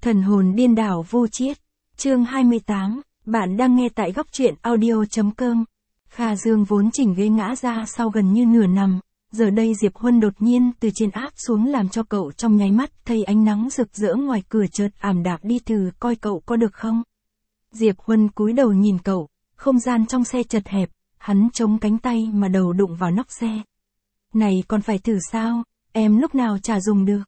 Thần hồn điên đảo vô chiết. Chương 28, bạn đang nghe tại góc truyện audio.com. Kha Dương vốn chỉnh ghế ngã ra sau gần như nửa nằm, giờ đây Diệp Huân đột nhiên từ trên áp xuống làm cho cậu trong nháy mắt thấy ánh nắng rực rỡ ngoài cửa chợt ảm đạm đi, thử coi cậu có được không. Diệp Huân cúi đầu nhìn cậu, không gian trong xe chật hẹp, hắn chống cánh tay mà đầu đụng vào nóc xe. Này còn phải thử sao, em lúc nào chả dùng được.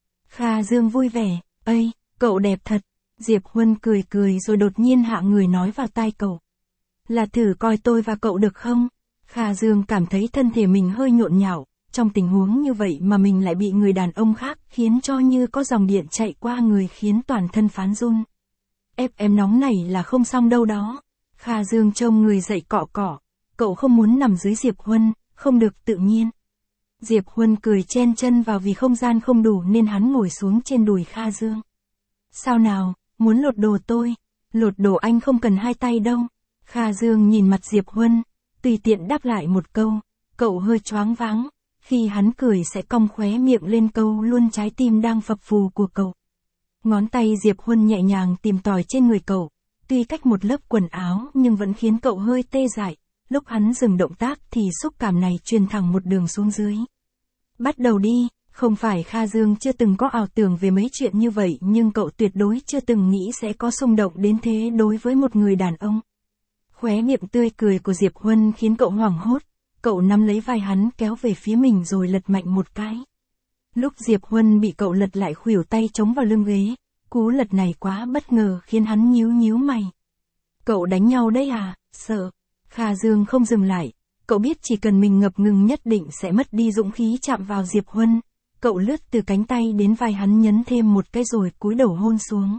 Kha Dương vui vẻ, ây, cậu đẹp thật. Diệp Huân cười cười rồi đột nhiên hạ người nói vào tai cậu. Là thử coi tôi và cậu được không? Kha Dương cảm thấy thân thể mình hơi nhộn nhạo, trong tình huống như vậy mà mình lại bị người đàn ông khác khiến cho như có dòng điện chạy qua người khiến toàn thân phán run. Ép em nóng này là không xong đâu đó. Kha Dương trông người dậy cọ cọ, cậu không muốn nằm dưới Diệp Huân, không được tự nhiên. Diệp Huân cười chen chân vào vì không gian không đủ nên hắn ngồi xuống trên đùi Kha Dương. Sao nào, muốn lột đồ tôi? Lột đồ anh không cần hai tay đâu. Kha Dương nhìn mặt Diệp Huân, tùy tiện đáp lại một câu, cậu hơi choáng váng, khi hắn cười sẽ cong khóe miệng lên câu luôn trái tim đang phập phù của cậu. Ngón tay Diệp Huân nhẹ nhàng tìm tòi trên người cậu, tuy cách một lớp quần áo nhưng vẫn khiến cậu hơi tê dại, lúc hắn dừng động tác thì xúc cảm này truyền thẳng một đường xuống dưới. Bắt đầu đi. Không phải Kha Dương chưa từng có ảo tưởng về mấy chuyện như vậy nhưng cậu tuyệt đối chưa từng nghĩ sẽ có xung động đến thế đối với một người đàn ông. Khóe miệng tươi cười của Diệp Huân khiến cậu hoảng hốt, cậu nắm lấy vai hắn kéo về phía mình rồi lật mạnh một cái. Lúc Diệp Huân bị cậu lật lại khuỷu tay chống vào lưng ghế, cú lật này quá bất ngờ khiến hắn nhíu nhíu mày. Cậu đánh nhau đấy à, sợ. Kha Dương không dừng lại, cậu biết chỉ cần mình ngập ngừng nhất định sẽ mất đi dũng khí chạm vào Diệp Huân. Cậu lướt từ cánh tay đến vai hắn nhấn thêm một cái rồi cúi đầu hôn xuống.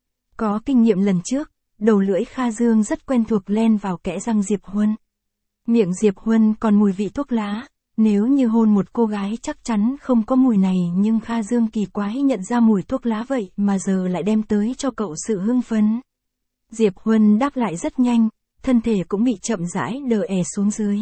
Có kinh nghiệm lần trước, đầu lưỡi Kha Dương rất quen thuộc len vào kẽ răng Diệp Huân. Miệng Diệp Huân còn mùi vị thuốc lá, nếu như hôn một cô gái chắc chắn không có mùi này nhưng Kha Dương kỳ quái nhận ra mùi thuốc lá vậy mà giờ lại đem tới cho cậu sự hưng phấn. Diệp Huân đáp lại rất nhanh, thân thể cũng bị chậm rãi đờ è xuống dưới.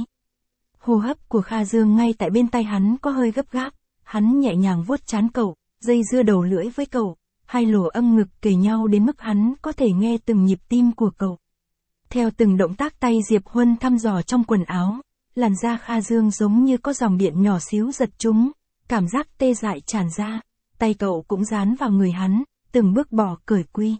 Hô hấp của Kha Dương ngay tại bên tai hắn có hơi gấp gáp. Hắn nhẹ nhàng vuốt trán cậu, dây dưa đầu lưỡi với cậu, hai lỗ âm ngực kề nhau đến mức hắn có thể nghe từng nhịp tim của cậu. Theo từng động tác tay Diệp Huân thăm dò trong quần áo, làn da Kha Dương giống như có dòng điện nhỏ xíu giật chúng, cảm giác tê dại tràn ra, tay cậu cũng dán vào người hắn, từng bước bỏ cởi quy.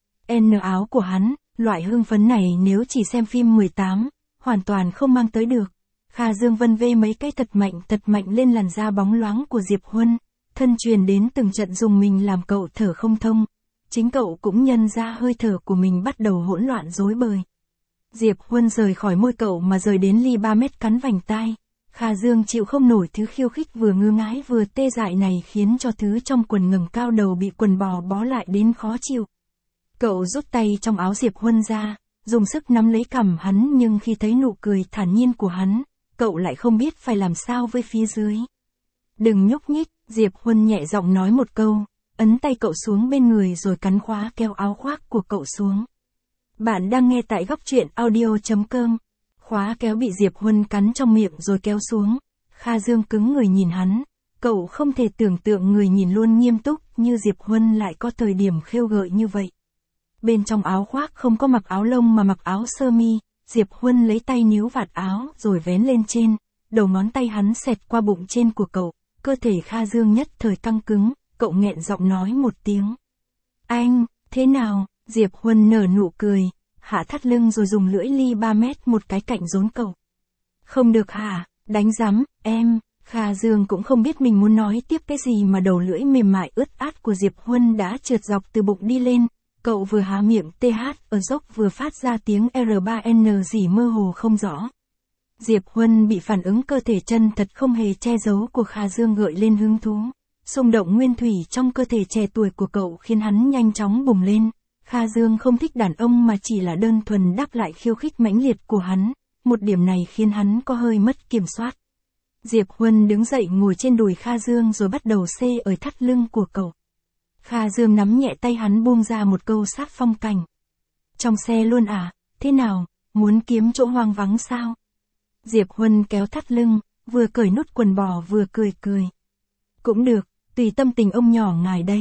Áo của hắn, loại hưng phấn này nếu chỉ xem phim 18, hoàn toàn không mang tới được. Kha Dương vân vê mấy cái thật mạnh lên làn da bóng loáng của Diệp Huân, thân truyền đến từng trận dùng mình làm cậu thở không thông. Chính cậu cũng nhận ra hơi thở của mình bắt đầu hỗn loạn rối bời. Diệp Huân rời khỏi môi cậu mà rời đến ly 3 mét cắn vành tai. Kha Dương chịu không nổi thứ khiêu khích vừa ngứa ngái vừa tê dại này khiến cho thứ trong quần ngẩng cao đầu bị quần bó lại đến khó chịu. Cậu rút tay trong áo Diệp Huân ra, dùng sức nắm lấy cằm hắn nhưng khi thấy nụ cười thản nhiên của hắn, cậu lại không biết phải làm sao với phía dưới. Đừng nhúc nhích, Diệp Huân nhẹ giọng nói một câu, ấn tay cậu xuống bên người rồi cắn khóa kéo áo khoác của cậu xuống. Bạn đang nghe tại góc truyện audio.com. Khóa kéo bị Diệp Huân cắn trong miệng rồi kéo xuống. Kha Dương cứng người nhìn hắn, cậu không thể tưởng tượng người nhìn luôn nghiêm túc như Diệp Huân lại có thời điểm khêu gợi như vậy. Bên trong áo khoác không có mặc áo lông mà mặc áo sơ mi. Diệp Huân lấy tay níu vạt áo rồi vén lên trên, đầu ngón tay hắn xẹt qua bụng trên của cậu, cơ thể Kha Dương nhất thời căng cứng, cậu nghẹn giọng nói một tiếng. Anh, thế nào? Diệp Huân nở nụ cười, hạ thắt lưng rồi dùng lưỡi ly 3 mét một cái cạnh rốn cậu. Không được hả, đánh rắm, em. Kha Dương cũng không biết mình muốn nói tiếp cái gì mà đầu lưỡi mềm mại ướt át của Diệp Huân đã trượt dọc từ bụng đi lên. Cậu vừa há miệng ở dốc vừa phát ra tiếng R3N gì mơ hồ không rõ. Diệp Huân bị phản ứng cơ thể chân thật không hề che giấu của Kha Dương gợi lên hứng thú. Xung động nguyên thủy trong cơ thể trẻ tuổi của cậu khiến hắn nhanh chóng bùng lên. Kha Dương không thích đàn ông mà chỉ là đơn thuần đáp lại khiêu khích mãnh liệt của hắn. Một điểm này khiến hắn có hơi mất kiểm soát. Diệp Huân đứng dậy ngồi trên đùi Kha Dương rồi bắt đầu xê ở thắt lưng của cậu. Kha Dương nắm nhẹ tay hắn buông ra một câu sát phong cảnh. Trong xe luôn à, thế nào, muốn kiếm chỗ hoang vắng sao? Diệp Huân kéo thắt lưng, vừa cởi nút quần bò vừa cười. Cũng được, tùy tâm tình ông nhỏ ngài đây.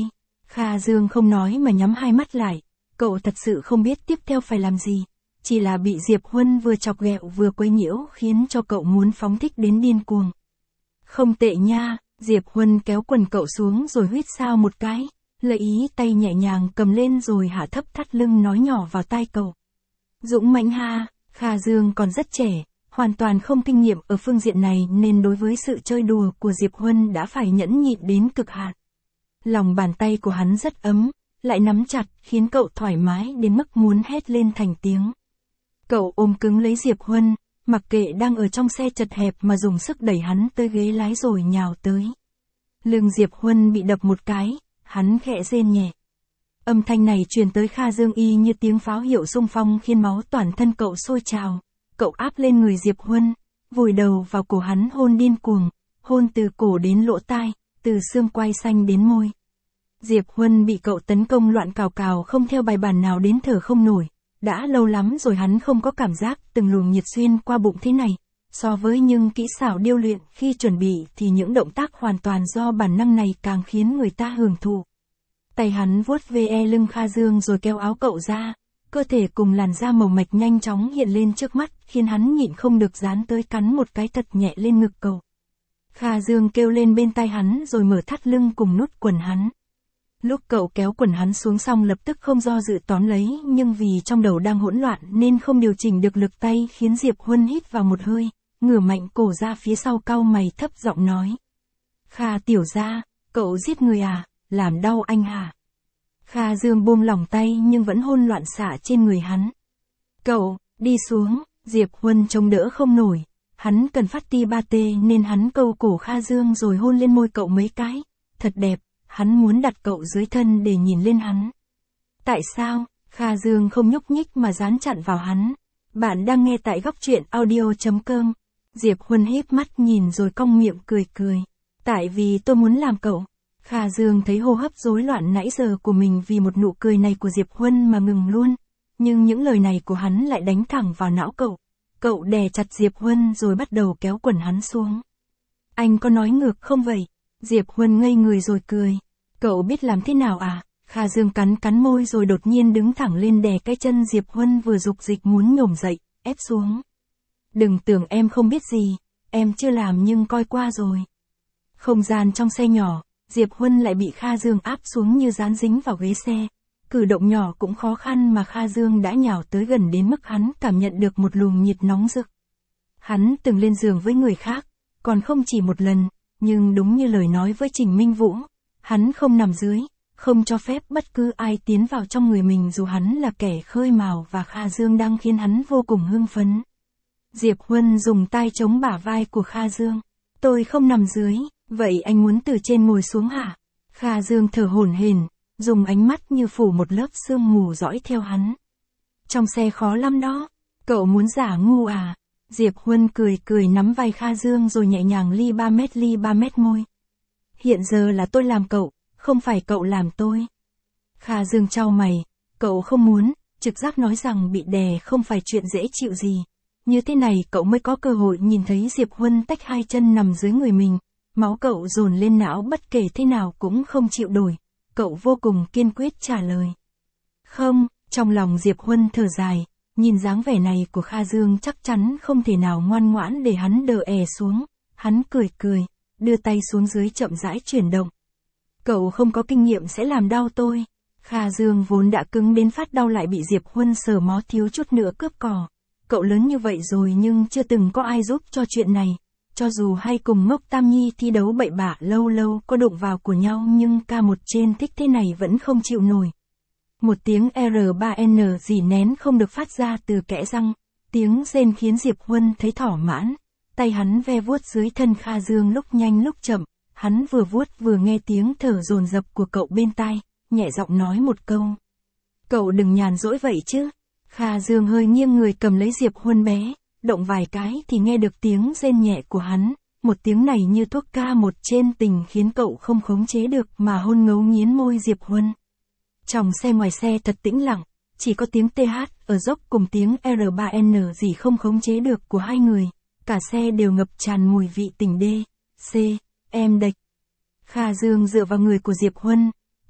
Kha Dương không nói mà nhắm hai mắt lại, cậu thật sự không biết tiếp theo phải làm gì. Chỉ là bị Diệp Huân vừa chọc ghẹo vừa quấy nhiễu khiến cho cậu muốn phóng thích đến điên cuồng. Không tệ nha, Diệp Huân kéo quần cậu xuống rồi huýt sáo một cái, lấy ý tay nhẹ nhàng cầm lên rồi hạ thấp thắt lưng nói nhỏ vào tai cậu. Dũng mãnh ha, Kha Dương còn rất trẻ, hoàn toàn không kinh nghiệm ở phương diện này nên đối với sự chơi đùa của Diệp Huân đã phải nhẫn nhịn đến cực hạn. Lòng bàn tay của hắn rất ấm, lại nắm chặt khiến cậu thoải mái đến mức muốn hét lên thành tiếng. Cậu ôm cứng lấy Diệp Huân, mặc kệ đang ở trong xe chật hẹp mà dùng sức đẩy hắn tới ghế lái rồi nhào tới. Lưng Diệp Huân bị đập một cái, hắn khẽ rên nhẹ. Âm thanh này truyền tới Kha Dương y như tiếng pháo hiệu xung phong khiến máu toàn thân cậu sôi trào. Cậu áp lên người Diệp Huân, vùi đầu vào cổ hắn hôn điên cuồng, hôn từ cổ đến lỗ tai, từ xương quai xanh đến môi. Diệp Huân bị cậu tấn công loạn cào cào không theo bài bản nào đến thở không nổi. Đã lâu lắm rồi hắn không có cảm giác từng luồng nhiệt xuyên qua bụng thế này. So với những kỹ xảo điêu luyện khi chuẩn bị thì những động tác hoàn toàn do bản năng này càng khiến người ta hưởng thụ. Tay hắn vuốt ve lưng Kha Dương rồi kéo áo cậu ra, cơ thể cùng làn da màu mạch nhanh chóng hiện lên trước mắt khiến hắn nhịn không được dán tới cắn một cái thật nhẹ lên ngực cậu. Kha Dương kêu lên bên tai hắn rồi mở thắt lưng cùng nút quần hắn. Lúc cậu kéo quần hắn xuống xong lập tức không do dự tóm lấy nhưng vì trong đầu đang hỗn loạn nên không điều chỉnh được lực tay khiến Diệp Huân hít vào một hơi, ngửa mạnh cổ ra phía sau cau mày thấp giọng nói. Kha tiểu gia, cậu giết người à, làm đau anh hả? Kha Dương buông lỏng tay nhưng vẫn hôn loạn xạ trên người hắn. Cậu, đi xuống, Diệp Huân chống đỡ không nổi, hắn cần phát ti ba tê nên hắn câu cổ Kha Dương rồi hôn lên môi cậu mấy cái, thật đẹp. Hắn muốn đặt cậu dưới thân để nhìn lên hắn. Tại sao? Kha Dương không nhúc nhích mà dán chặn vào hắn. Bạn đang nghe tại góc truyện audio.com. Diệp Huân híp mắt nhìn rồi cong miệng cười cười. Tại vì tôi muốn làm cậu. Kha Dương thấy hô hấp rối loạn nãy giờ của mình vì một nụ cười này của Diệp Huân mà ngừng luôn. Nhưng những lời này của hắn lại đánh thẳng vào não cậu. Cậu đè chặt Diệp Huân rồi bắt đầu kéo quần hắn xuống. Anh có nói ngược không vậy? Diệp Huân ngây người rồi cười. Cậu biết làm thế nào à? Kha Dương cắn môi rồi đột nhiên đứng thẳng lên đè cái chân Diệp Huân vừa dục dịch muốn nhổm dậy, ép xuống. Đừng tưởng em không biết gì, em chưa làm nhưng coi qua rồi. Không gian trong xe nhỏ, Diệp Huân lại bị Kha Dương áp xuống như dán dính vào ghế xe. Cử động nhỏ cũng khó khăn mà Kha Dương đã nhào tới gần đến mức hắn cảm nhận được một luồng nhiệt nóng rực. Hắn từng lên giường với người khác, còn không chỉ một lần. Nhưng đúng như lời nói với Trình Minh Vũ, hắn không nằm dưới, không cho phép bất cứ ai tiến vào trong người mình dù hắn là kẻ khơi mào và Kha Dương đang khiến hắn vô cùng hưng phấn. Diệp Huân dùng tay chống bả vai của Kha Dương. Tôi không nằm dưới, vậy anh muốn từ trên ngồi xuống hả? Kha Dương thở hổn hển, dùng ánh mắt như phủ một lớp sương mù dõi theo hắn. Trong xe khó lắm đó, cậu muốn giả ngu à? Diệp Huân cười nắm vai Kha Dương rồi nhẹ nhàng ly 3 mét môi. Hiện giờ là tôi làm cậu, không phải cậu làm tôi. Kha Dương chau mày, cậu không muốn, trực giác nói rằng bị đè không phải chuyện dễ chịu gì. Như thế này cậu mới có cơ hội nhìn thấy Diệp Huân tách hai chân nằm dưới người mình. Máu cậu dồn lên não bất kể thế nào cũng không chịu đổi. Cậu vô cùng kiên quyết trả lời. Không, trong lòng Diệp Huân thở dài. Nhìn dáng vẻ này của Kha Dương chắc chắn không thể nào ngoan ngoãn để hắn đờ xuống. Hắn cười, đưa tay xuống dưới chậm rãi chuyển động. Cậu không có kinh nghiệm sẽ làm đau tôi. Kha Dương vốn đã cứng đến phát đau lại bị Diệp Huân sờ mó thiếu chút nữa cướp cò. Cậu lớn như vậy rồi nhưng chưa từng có ai giúp cho chuyện này. Cho dù hay cùng Ngốc Tam Nhi thi đấu bậy bạ lâu lâu có đụng vào của nhau nhưng K1 trên thích thế này vẫn không chịu nổi. Một tiếng R3N gì nén không được phát ra từ kẽ răng, tiếng rên khiến Diệp Huân thấy thỏa mãn, tay hắn ve vuốt dưới thân Kha Dương lúc nhanh lúc chậm, hắn vừa vuốt vừa nghe tiếng thở dồn dập của cậu bên tai, nhẹ giọng nói một câu. Cậu đừng nhàn rỗi vậy chứ. Kha Dương hơi nghiêng người cầm lấy Diệp Huân bé, động vài cái thì nghe được tiếng rên nhẹ của hắn, một tiếng này như thuốc K1 trên tình khiến cậu không khống chế được mà hôn ngấu nghiến môi Diệp Huân. Trong xe ngoài xe thật tĩnh lặng, chỉ có tiếng TH ở dốc cùng tiếng R3N gì không khống chế được của hai người, cả xe đều ngập tràn mùi vị tình D, C, em đệch. Kha Dương dựa vào người của Diệp Huân,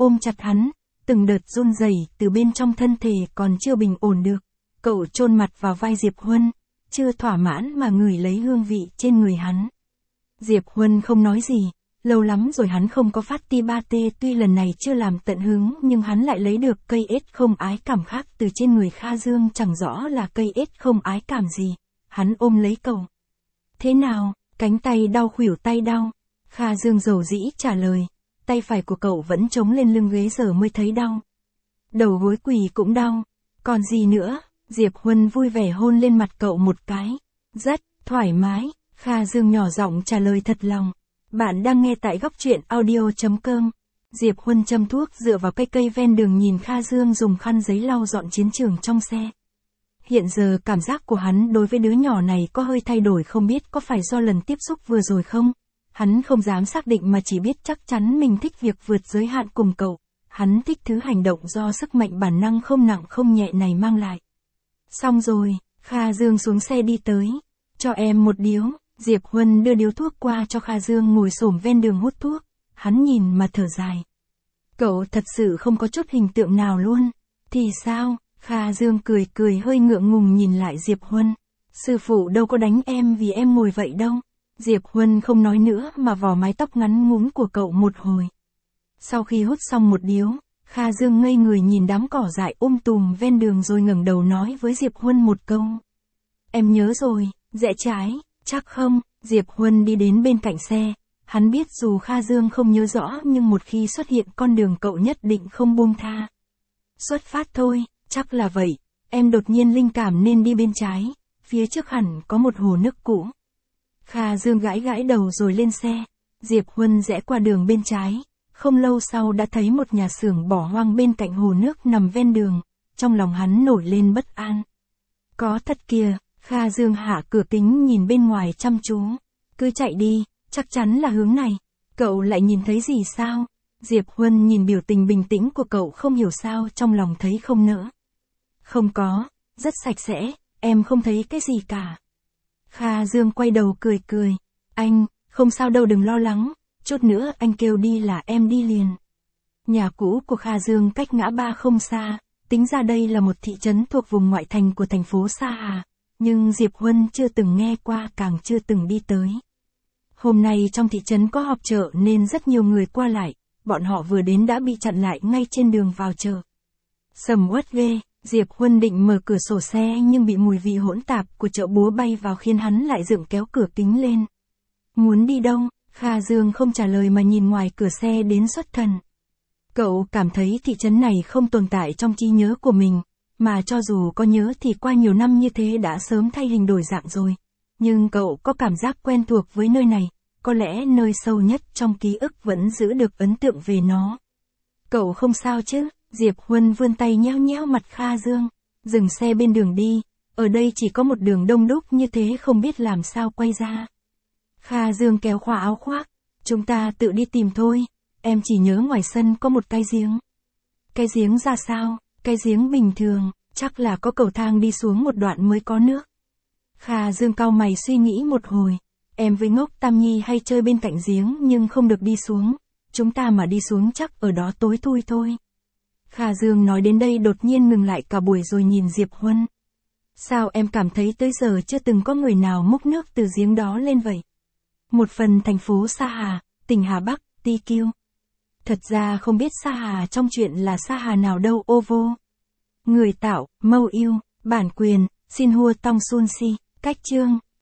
ôm chặt hắn, từng đợt run rẩy từ bên trong thân thể còn chưa bình ổn được. Cậu chôn mặt vào vai Diệp Huân, chưa thỏa mãn mà ngửi lấy hương vị trên người hắn. Diệp Huân không nói gì, lâu lắm rồi hắn không có phát ti ba tê, tuy lần này chưa làm tận hứng nhưng hắn lại lấy được cây ết không ái cảm khác từ trên người Kha Dương, chẳng rõ là cây ết không ái cảm gì. Hắn ôm lấy cậu. Thế nào, cánh tay đau khuỷu tay đau? Kha Dương dầu dĩ trả lời, tay phải của cậu vẫn chống lên lưng ghế giờ mới thấy đau. Đầu gối quỳ cũng đau, còn gì nữa? Diệp Huân vui vẻ hôn lên mặt cậu một cái. Rất thoải mái, Kha Dương nhỏ giọng trả lời thật lòng. Bạn đang nghe tại góc truyện audio.com. Diệp Huân châm thuốc dựa vào cây ven đường, nhìn Kha Dương dùng khăn giấy lau dọn chiến trường trong xe. Hiện giờ cảm giác của hắn đối với đứa nhỏ này có hơi thay đổi, không biết có phải do lần tiếp xúc vừa rồi không? Hắn không dám xác định mà chỉ biết chắc chắn mình thích việc vượt giới hạn cùng cậu. Hắn thích thứ hành động do sức mạnh bản năng không nặng không nhẹ này mang lại. Xong rồi, Kha Dương xuống xe đi tới. Cho em một điếu. Diệp Huân đưa điếu thuốc qua cho Kha Dương ngồi xổm ven đường hút thuốc. Hắn nhìn mà thở dài. Cậu thật sự không có chút hình tượng nào luôn. Thì sao? Kha Dương cười cười hơi ngượng ngùng nhìn lại Diệp Huân. Sư phụ đâu có đánh em vì em ngồi vậy đâu. Diệp Huân không nói nữa mà vò mái tóc ngắn ngủn của cậu một hồi. Sau khi hút xong một điếu, Kha Dương ngây người nhìn đám cỏ dại tùm ven đường rồi ngẩng đầu nói với Diệp Huân một câu. Em nhớ rồi, rẽ trái, chắc không? Diệp Huân đi đến bên cạnh xe. Hắn biết dù Kha Dương không nhớ rõ nhưng một khi xuất hiện con đường cậu nhất định không buông tha. Xuất phát thôi, chắc là vậy. Em đột nhiên linh cảm nên đi bên trái. Phía trước hẳn có một hồ nước cũ. Kha Dương gãi gãi đầu rồi lên xe. Diệp Huân rẽ qua đường bên trái. Không lâu sau đã thấy một nhà xưởng bỏ hoang bên cạnh hồ nước nằm ven đường. Trong lòng hắn nổi lên bất an. Có thật kìa. Kha Dương hạ cửa kính nhìn bên ngoài chăm chú. Cứ chạy đi, chắc chắn là hướng này. Cậu lại nhìn thấy gì sao? Diệp Huân nhìn biểu tình bình tĩnh của cậu không hiểu sao trong lòng thấy không nỡ. Không có, rất sạch sẽ, em không thấy cái gì cả. Kha Dương quay đầu cười cười. Anh, không sao đâu, đừng lo lắng. Chút nữa anh kêu đi là em đi liền. Nhà cũ của Kha Dương cách ngã ba không xa. Tính ra đây là một thị trấn thuộc vùng ngoại thành của thành phố Sa Hà. Nhưng Diệp Huân chưa từng nghe qua, càng chưa từng đi tới. Hôm nay trong thị trấn có họp chợ nên rất nhiều người qua lại. Bọn họ vừa đến đã bị chặn lại ngay trên đường vào chợ. Sầm uất ghê. Diệp Huân định mở cửa sổ xe nhưng bị mùi vị hỗn tạp của chợ búa bay vào khiến hắn lại dựng kéo cửa kính lên. Muốn đi đâu? Kha Dương không trả lời mà nhìn ngoài cửa xe đến xuất thần. Cậu cảm thấy thị trấn này không tồn tại trong trí nhớ của mình, mà cho dù có nhớ thì qua nhiều năm như thế đã sớm thay hình đổi dạng rồi. Nhưng cậu có cảm giác quen thuộc với nơi này, có lẽ nơi sâu nhất trong ký ức vẫn giữ được ấn tượng về nó. Cậu không sao chứ? Diệp Huân vươn tay nhéo nhéo mặt Kha Dương. Dừng xe bên đường đi, ở đây chỉ có một đường đông đúc như thế không biết làm sao quay ra. Kha Dương kéo khóa áo khoác. Chúng ta tự đi tìm thôi, em chỉ nhớ ngoài sân có một cái giếng. Cái giếng ra sao? Cái giếng bình thường, chắc là có cầu thang đi xuống một đoạn mới có nước. Kha Dương cau mày suy nghĩ một hồi. Em với Ngốc Tam Nhi hay chơi bên cạnh giếng nhưng không được đi xuống. Chúng ta mà đi xuống chắc ở đó tối thui thôi. Kha Dương nói đến đây đột nhiên ngừng lại cả buổi rồi nhìn Diệp Huân. Sao em cảm thấy tới giờ chưa từng có người nào múc nước từ giếng đó lên vậy? Một phần thành phố Sa Hà, tỉnh Hà Bắc, TQ. Thật ra không biết Sa Hà trong chuyện là Sa Hà nào đâu ô vô. Người tạo, mâu yêu, bản quyền, xin hua tong sun si, cách chương.